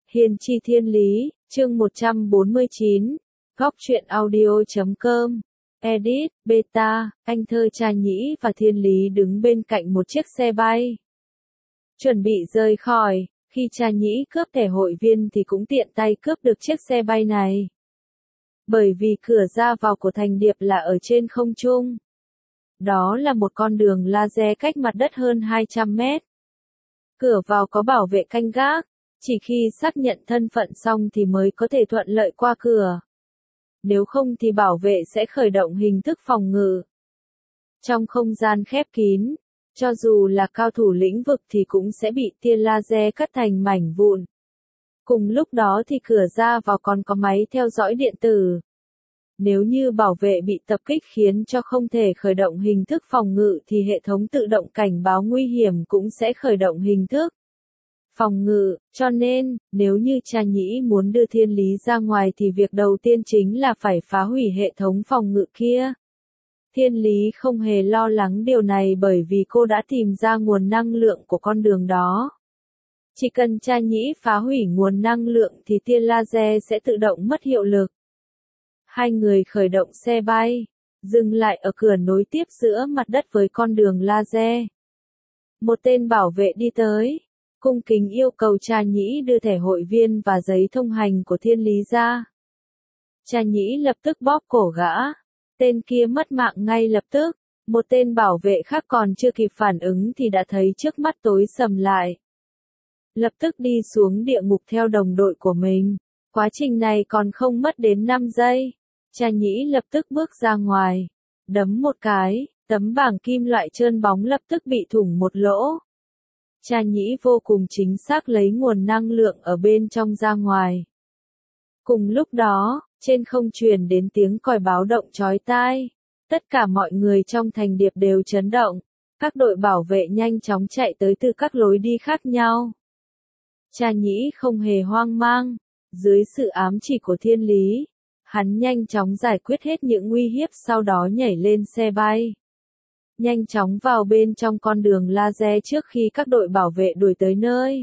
Hiền Chi Thiên Lý, chương 149, Góc truyện audio.com, Edit, Beta, anh thơ Cha Nhĩ và Thiên Lý đứng bên cạnh một chiếc xe bay. Chuẩn bị rời khỏi, khi Cha Nhĩ cướp thẻ hội viên thì cũng tiện tay cướp được chiếc xe bay này. Bởi vì cửa ra vào của thành điệp là ở trên không trung. Đó là một con đường laser cách mặt đất hơn 200 mét. Cửa vào có bảo vệ canh gác, chỉ khi xác nhận thân phận xong thì mới có thể thuận lợi qua cửa. Nếu không thì bảo vệ sẽ khởi động hình thức phòng ngự. Trong không gian khép kín, cho dù là cao thủ lĩnh vực thì cũng sẽ bị tia laser cắt thành mảnh vụn. Cùng lúc đó thì cửa ra vào còn có máy theo dõi điện tử. Nếu như bảo vệ bị tập kích khiến cho không thể khởi động hình thức phòng ngự thì hệ thống tự động cảnh báo nguy hiểm cũng sẽ khởi động hình thức phòng ngự, cho nên, nếu như Cha Nhĩ muốn đưa Thiên Lý ra ngoài thì việc đầu tiên chính là phải phá hủy hệ thống phòng ngự kia. Thiên Lý không hề lo lắng điều này bởi vì cô đã tìm ra nguồn năng lượng của con đường đó. Chỉ cần Cha Nhĩ phá hủy nguồn năng lượng thì tia laser sẽ tự động mất hiệu lực. Hai người khởi động xe bay, dừng lại ở cửa nối tiếp giữa mặt đất với con đường laser. Một tên bảo vệ đi tới, cung kính yêu cầu Cha Nhĩ đưa thẻ hội viên và giấy thông hành của Thiên Lý ra. Cha Nhĩ lập tức bóp cổ gã, tên kia mất mạng ngay lập tức, một tên bảo vệ khác còn chưa kịp phản ứng thì đã thấy trước mắt tối sầm lại. Lập tức đi xuống địa ngục theo đồng đội của mình, quá trình này còn không mất đến 5 giây. Cha Nhĩ lập tức bước ra ngoài, đấm một cái, tấm bảng kim loại trơn bóng lập tức bị thủng một lỗ. Cha Nhĩ vô cùng chính xác lấy nguồn năng lượng ở bên trong ra ngoài. Cùng lúc đó, trên không truyền đến tiếng còi báo động chói tai. Tất cả mọi người trong thành điệp đều chấn động. Các đội bảo vệ nhanh chóng chạy tới từ các lối đi khác nhau. Cha Nhĩ không hề hoang mang. Dưới sự ám chỉ của Thiên Lý, hắn nhanh chóng giải quyết hết những uy hiếp sau đó nhảy lên xe bay. Nhanh chóng vào bên trong con đường laser trước khi các đội bảo vệ đuổi tới nơi.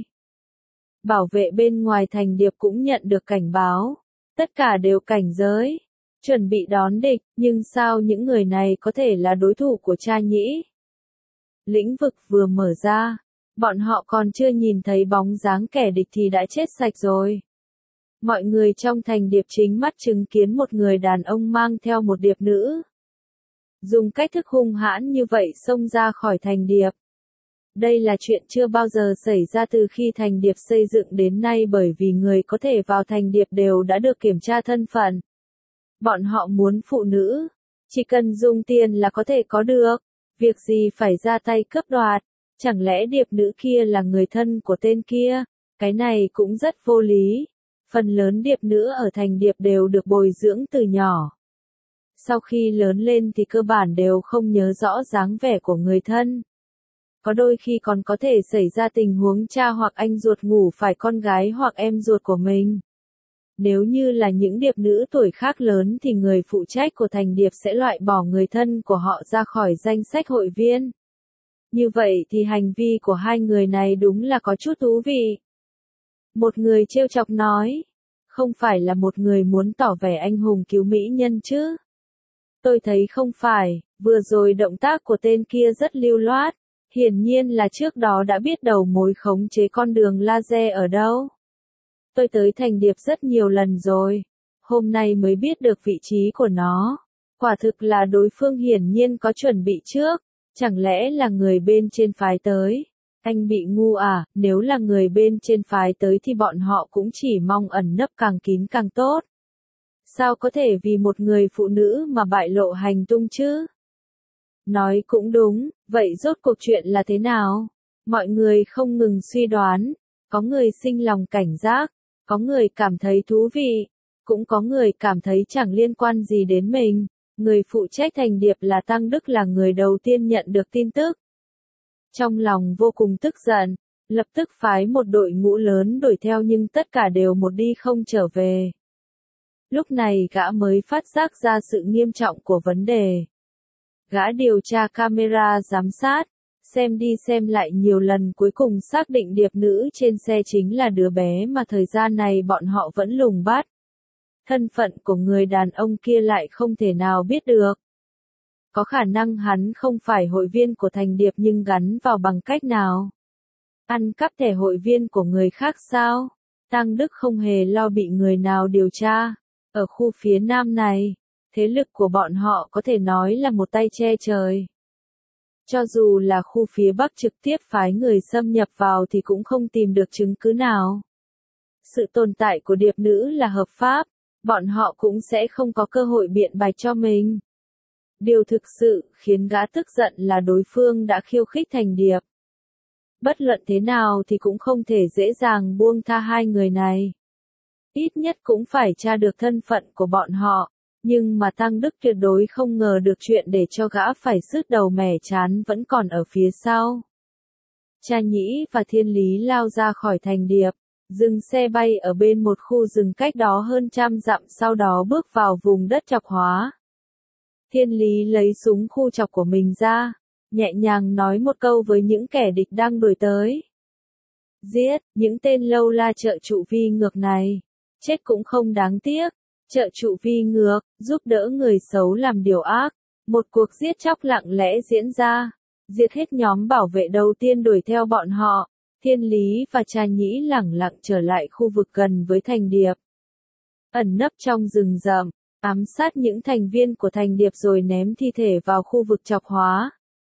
Bảo vệ bên ngoài thành điệp cũng nhận được cảnh báo. Tất cả đều cảnh giới, chuẩn bị đón địch, nhưng sao những người này có thể là đối thủ của Cha Nhĩ? Lĩnh vực vừa mở ra, bọn họ còn chưa nhìn thấy bóng dáng kẻ địch thì đã chết sạch rồi. Mọi người trong thành điệp chính mắt chứng kiến một người đàn ông mang theo một điệp nữ. Dùng cách thức hung hãn như vậy xông ra khỏi thành điệp. Đây là chuyện chưa bao giờ xảy ra từ khi thành điệp xây dựng đến nay bởi vì người có thể vào thành điệp đều đã được kiểm tra thân phận. Bọn họ muốn phụ nữ, chỉ cần dùng tiền là có thể có được, việc gì phải ra tay cướp đoạt, chẳng lẽ điệp nữ kia là người thân của tên kia, cái này cũng rất vô lý. Phần lớn điệp nữ ở thành điệp đều được bồi dưỡng từ nhỏ. Sau khi lớn lên thì cơ bản đều không nhớ rõ dáng vẻ của người thân. Có đôi khi còn có thể xảy ra tình huống cha hoặc anh ruột ngủ phải con gái hoặc em ruột của mình. Nếu như là những điệp nữ tuổi khác lớn thì người phụ trách của thành điệp sẽ loại bỏ người thân của họ ra khỏi danh sách hội viên. Như vậy thì hành vi của hai người này đúng là có chút thú vị. Một người trêu chọc nói, không phải là một người muốn tỏ vẻ anh hùng cứu mỹ nhân chứ? Tôi thấy không phải, vừa rồi động tác của tên kia rất lưu loát. Hiển nhiên là trước đó đã biết đầu mối khống chế con đường laser ở đâu. Tôi tới thành điệp rất nhiều lần rồi. Hôm nay mới biết được vị trí của nó. Quả thực là đối phương hiển nhiên có chuẩn bị trước. Chẳng lẽ là người bên trên phái tới? Anh bị ngu à? Nếu là người bên trên phái tới thì bọn họ cũng chỉ mong ẩn nấp càng kín càng tốt. Sao có thể vì một người phụ nữ mà bại lộ hành tung chứ? Nói cũng đúng, vậy rốt cuộc chuyện là thế nào? Mọi người không ngừng suy đoán, có người sinh lòng cảnh giác, có người cảm thấy thú vị, cũng có người cảm thấy chẳng liên quan gì đến mình. Người phụ trách thành điệp là Tăng Đức là người đầu tiên nhận được tin tức. Trong lòng vô cùng tức giận, lập tức phái một đội ngũ lớn đuổi theo nhưng tất cả đều một đi không trở về. Lúc này gã mới phát giác ra sự nghiêm trọng của vấn đề. Gã điều tra camera giám sát, xem đi xem lại nhiều lần cuối cùng xác định điệp nữ trên xe chính là đứa bé mà thời gian này bọn họ vẫn lùng bắt. Thân phận của người đàn ông kia lại không thể nào biết được. Có khả năng hắn không phải hội viên của Thành Điệp nhưng gắn vào bằng cách nào? Ăn cắp thẻ hội viên của người khác sao? Tăng Đức không hề lo bị người nào điều tra. Ở khu phía Nam này, thế lực của bọn họ có thể nói là một tay che trời. Cho dù là khu phía Bắc trực tiếp phái người xâm nhập vào thì cũng không tìm được chứng cứ nào. Sự tồn tại của điệp nữ là hợp pháp, bọn họ cũng sẽ không có cơ hội biện bạch cho mình. Điều thực sự khiến gã tức giận là đối phương đã khiêu khích Thành Điệp. Bất luận thế nào thì cũng không thể dễ dàng buông tha hai người này. Ít nhất cũng phải tra được thân phận của bọn họ, nhưng mà Tăng Đức tuyệt đối không ngờ được chuyện để cho gã phải sứt đầu mẻ chán vẫn còn ở phía sau. Cha Nhĩ và Thiên Lý lao ra khỏi Thành Điệp, dừng xe bay ở bên một khu rừng cách đó hơn 100 dặm, sau đó bước vào vùng đất chọc hóa. Thiên Lý lấy súng khu chọc của mình ra, nhẹ nhàng nói một câu với những kẻ địch đang đuổi tới. Giết, những tên lâu la trợ trụ vi ngược này. Chết cũng không đáng tiếc. Trợ trụ vi ngược, giúp đỡ người xấu làm điều ác. Một cuộc giết chóc lặng lẽ diễn ra. Diệt hết nhóm bảo vệ đầu tiên đuổi theo bọn họ. Thiên Lý và Cha Nhĩ lẳng lặng trở lại khu vực gần với Thành Điệp. Ẩn nấp trong rừng rậm, ám sát những thành viên của Thành Điệp rồi ném thi thể vào khu vực chọc hóa.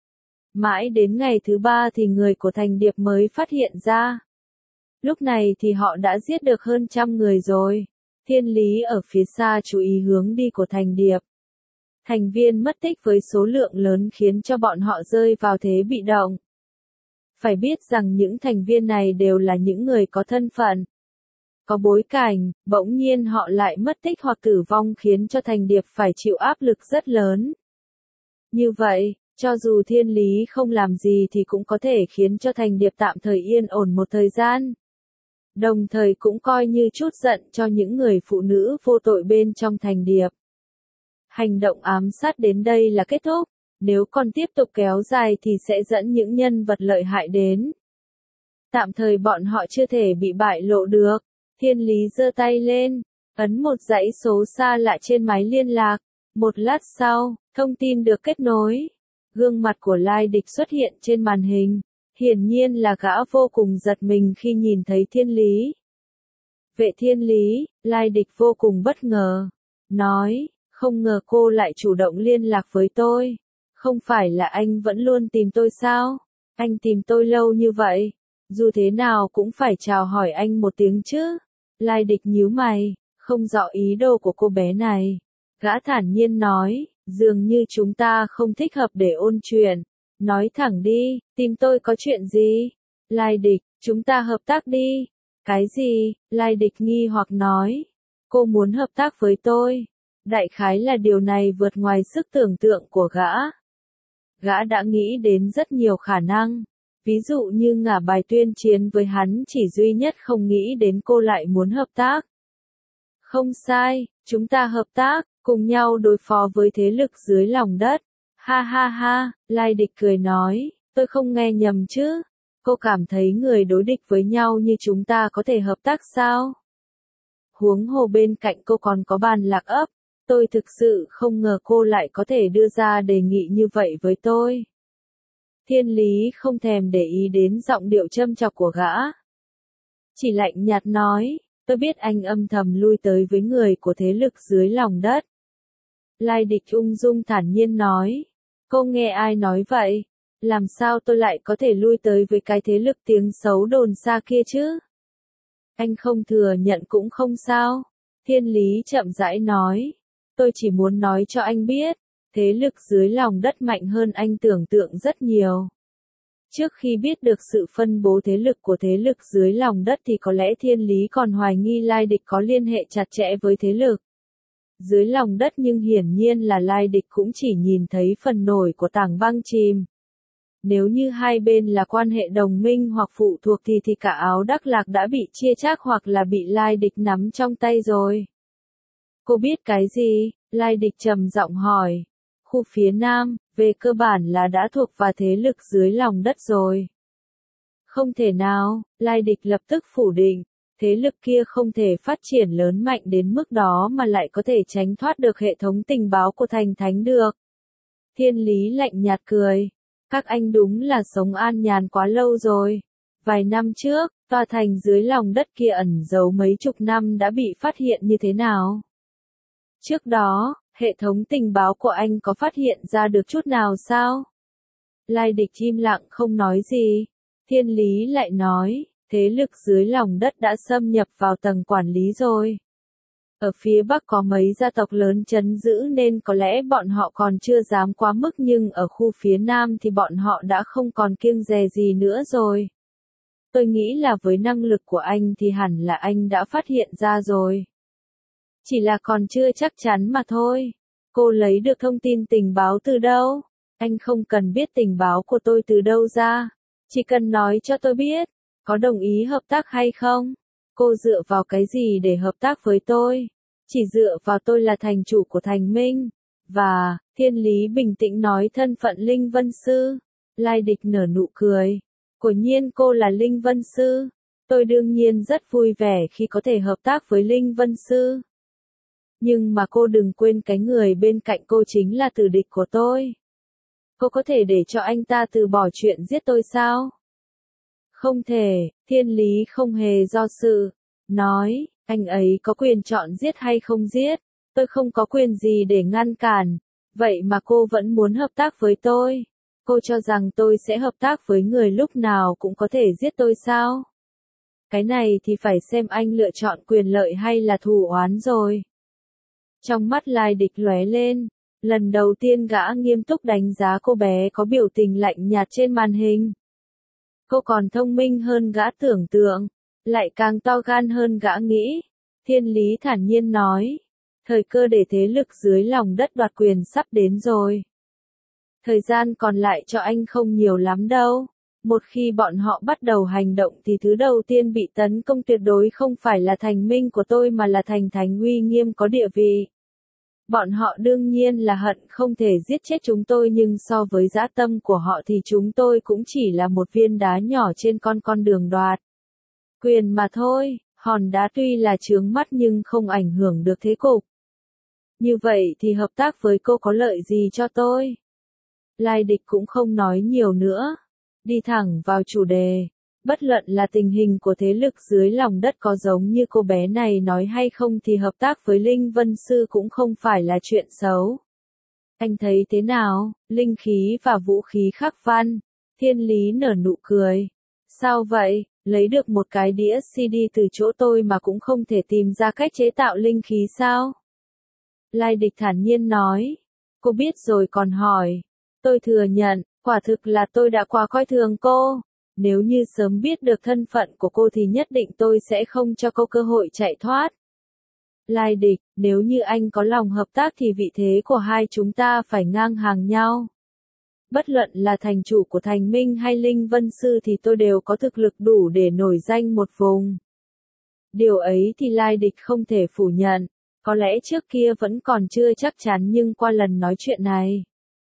Mãi đến ngày thứ 3 thì người của Thành Điệp mới phát hiện ra. Lúc này thì họ đã giết được hơn 100 người rồi. Thiên Lý ở phía xa chú ý hướng đi của Thành Điệp. Thành viên mất tích với số lượng lớn khiến cho bọn họ rơi vào thế bị động. Phải biết rằng những thành viên này đều là những người có thân phận, có bối cảnh, bỗng nhiên họ lại mất tích hoặc tử vong khiến cho Thành Điệp phải chịu áp lực rất lớn. Như vậy, cho dù Thiên Lý không làm gì thì cũng có thể khiến cho Thành Điệp tạm thời yên ổn một thời gian. Đồng thời cũng coi như chút giận cho những người phụ nữ vô tội bên trong Thành Điệp. Hành động ám sát đến đây là kết thúc, nếu còn tiếp tục kéo dài thì sẽ dẫn những nhân vật lợi hại đến. Tạm thời bọn họ chưa thể bị bại lộ được. Thiên Lý giơ tay lên, ấn một dãy số xa lạ trên máy liên lạc. Một lát sau, thông tin được kết nối. Gương mặt của Lai Địch xuất hiện trên màn hình. Hiển nhiên là gã vô cùng giật mình khi nhìn thấy Thiên Lý. Vệ Thiên Lý, Lai Địch vô cùng bất ngờ. Nói, không ngờ cô lại chủ động liên lạc với tôi. Không phải là anh vẫn luôn tìm tôi sao? Anh tìm tôi lâu như vậy. Dù thế nào cũng phải chào hỏi anh một tiếng chứ. Lai Địch nhíu mày, không rõ ý đồ của cô bé này. Gã thản nhiên nói, dường như chúng ta không thích hợp để ôn chuyện. Nói thẳng đi, tìm tôi có chuyện gì? Lai Địch, chúng ta hợp tác đi. Cái gì? Lai Địch nghi hoặc nói. Cô muốn hợp tác với tôi. Đại khái là điều này vượt ngoài sức tưởng tượng của gã. Gã đã nghĩ đến rất nhiều khả năng. Ví dụ như ngả bài tuyên chiến với hắn, chỉ duy nhất không nghĩ đến cô lại muốn hợp tác. Không sai, chúng ta hợp tác, cùng nhau đối phó với thế lực dưới lòng đất. Ha ha ha, Lai Địch cười nói, tôi không nghe nhầm chứ. Cô cảm thấy người đối địch với nhau như chúng ta có thể hợp tác sao? Huống hồ bên cạnh cô còn có Bàn Lạc Ấp. Tôi thực sự không ngờ cô lại có thể đưa ra đề nghị như vậy với tôi. Thiên Lý không thèm để ý đến giọng điệu châm chọc của gã. Chỉ lạnh nhạt nói, tôi biết anh âm thầm lui tới với người của thế lực dưới lòng đất. Lai Địch ung dung thản nhiên nói, cô nghe ai nói vậy? Làm sao tôi lại có thể lui tới với cái thế lực tiếng xấu đồn xa kia chứ? Anh không thừa nhận cũng không sao. Thiên Lý chậm rãi nói, tôi chỉ muốn nói cho anh biết, thế lực dưới lòng đất mạnh hơn anh tưởng tượng rất nhiều. Trước khi biết được sự phân bố thế lực của thế lực dưới lòng đất thì có lẽ Thiên Lý còn hoài nghi Lai Địch có liên hệ chặt chẽ với thế lực dưới lòng đất, nhưng hiển nhiên là Lai Địch cũng chỉ nhìn thấy phần nổi của tảng băng chìm. Nếu như hai bên là quan hệ đồng minh hoặc phụ thuộc thì cả Áo Đắc Lạc đã bị chia chác hoặc là bị Lai Địch nắm trong tay rồi. Cô biết cái gì? Lai Địch trầm giọng hỏi. Khu phía Nam, về cơ bản là đã thuộc vào thế lực dưới lòng đất rồi. Không thể nào, Lai Địch lập tức phủ định, thế lực kia không thể phát triển lớn mạnh đến mức đó mà lại có thể tránh thoát được hệ thống tình báo của thành thánh được. Thiên Lý lạnh nhạt cười, các anh đúng là sống an nhàn quá lâu rồi. Vài năm trước, tòa thành dưới lòng đất kia ẩn giấu mấy chục năm đã bị phát hiện như thế nào? Trước đó, hệ thống tình báo của anh có phát hiện ra được chút nào sao? Lai Địch im lặng không nói gì. Thiên Lý lại nói, thế lực dưới lòng đất đã xâm nhập vào tầng quản lý rồi. Ở phía Bắc có mấy gia tộc lớn trấn giữ nên có lẽ bọn họ còn chưa dám quá mức, nhưng ở khu phía Nam thì bọn họ đã không còn kiêng dè gì nữa rồi. Tôi nghĩ là với năng lực của anh thì hẳn là anh đã phát hiện ra rồi. Chỉ là còn chưa chắc chắn mà thôi. Cô lấy được thông tin tình báo từ đâu? Anh không cần biết tình báo của tôi từ đâu ra. Chỉ cần nói cho tôi biết, có đồng ý hợp tác hay không? Cô dựa vào cái gì để hợp tác với tôi? Chỉ dựa vào tôi là thành chủ của Thành Minh. Và, Thiên Lý bình tĩnh nói thân phận Linh Vân Sư. Lai Địch nở nụ cười. Quả nhiên cô là Linh Vân Sư. Tôi đương nhiên rất vui vẻ khi có thể hợp tác với Linh Vân Sư. Nhưng mà cô đừng quên cái người bên cạnh cô chính là tử địch của tôi. Cô có thể để cho anh ta từ bỏ chuyện giết tôi sao? Không thể, Thiên Lý không hề do dự. Nói, anh ấy có quyền chọn giết hay không giết. Tôi không có quyền gì để ngăn cản. Vậy mà cô vẫn muốn hợp tác với tôi. Cô cho rằng tôi sẽ hợp tác với người lúc nào cũng có thể giết tôi sao? Cái này thì phải xem anh lựa chọn quyền lợi hay là thù oán rồi. Trong mắt Lai Địch lóe lên, lần đầu tiên gã nghiêm túc đánh giá cô bé có biểu tình lạnh nhạt trên màn hình. Cô còn thông minh hơn gã tưởng tượng, lại càng to gan hơn gã nghĩ. Thiên Lý thản nhiên nói, thời cơ để thế lực dưới lòng đất đoạt quyền sắp đến rồi. Thời gian còn lại cho anh không nhiều lắm đâu. Một khi bọn họ bắt đầu hành động thì thứ đầu tiên bị tấn công tuyệt đối không phải là Thành Minh của tôi mà là thành thánh uy nghiêm có địa vị. Bọn họ đương nhiên là hận không thể giết chết chúng tôi, nhưng so với dã tâm của họ thì chúng tôi cũng chỉ là một viên đá nhỏ trên con đường đoạt quyền mà thôi. Hòn đá tuy là chướng mắt nhưng không ảnh hưởng được thế cục. Như vậy thì hợp tác với cô có lợi gì cho tôi? Lai Địch cũng không nói nhiều nữa. Đi thẳng vào chủ đề. Bất luận là tình hình của thế lực dưới lòng đất có giống như cô bé này nói hay không thì hợp tác với Linh Vân Sư cũng không phải là chuyện xấu. Anh thấy thế nào? Linh khí và vũ khí khắc văn. Thiên Lý nở nụ cười. Sao vậy? Lấy được một cái đĩa CD từ chỗ tôi mà cũng không thể tìm ra cách chế tạo linh khí sao? Lai Địch thản nhiên nói. Cô biết rồi còn hỏi. Tôi thừa nhận, quả thực là tôi đã quá coi thường cô. Nếu như sớm biết được thân phận của cô thì nhất định tôi sẽ không cho cô cơ hội chạy thoát. Lai Địch, nếu như anh có lòng hợp tác thì vị thế của hai chúng ta phải ngang hàng nhau. Bất luận là thành chủ của Thành Minh hay Linh Vân Sư thì tôi đều có thực lực đủ để nổi danh một vùng. Điều ấy thì Lai Địch không thể phủ nhận. Có lẽ trước kia vẫn còn chưa chắc chắn, nhưng qua lần nói chuyện này,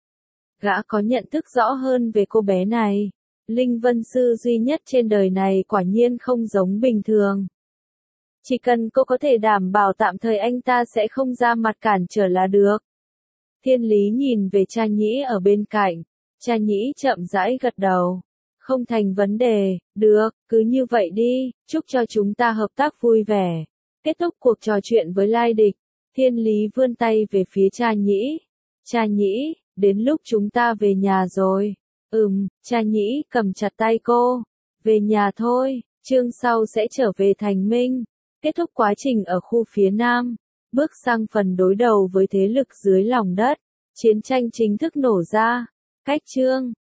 gã có nhận thức rõ hơn về cô bé này. Linh Vân Sư duy nhất trên đời này quả nhiên không giống bình thường. Chỉ cần cô có thể đảm bảo tạm thời anh ta sẽ không ra mặt cản trở là được. Thiên Lý nhìn về Cha Nhĩ ở bên cạnh. Cha Nhĩ chậm rãi gật đầu. Không thành vấn đề, được, cứ như vậy đi, chúc cho chúng ta hợp tác vui vẻ. Kết thúc cuộc trò chuyện với Lai Địch, Thiên Lý vươn tay về phía Cha Nhĩ. Cha Nhĩ, đến lúc chúng ta về nhà rồi. Cha Nhĩ cầm chặt tay cô. Về nhà thôi, chương sau sẽ trở về Thành Minh. Kết thúc quá trình ở khu phía Nam. Bước sang phần đối đầu với thế lực dưới lòng đất. Chiến tranh chính thức nổ ra. Cách chương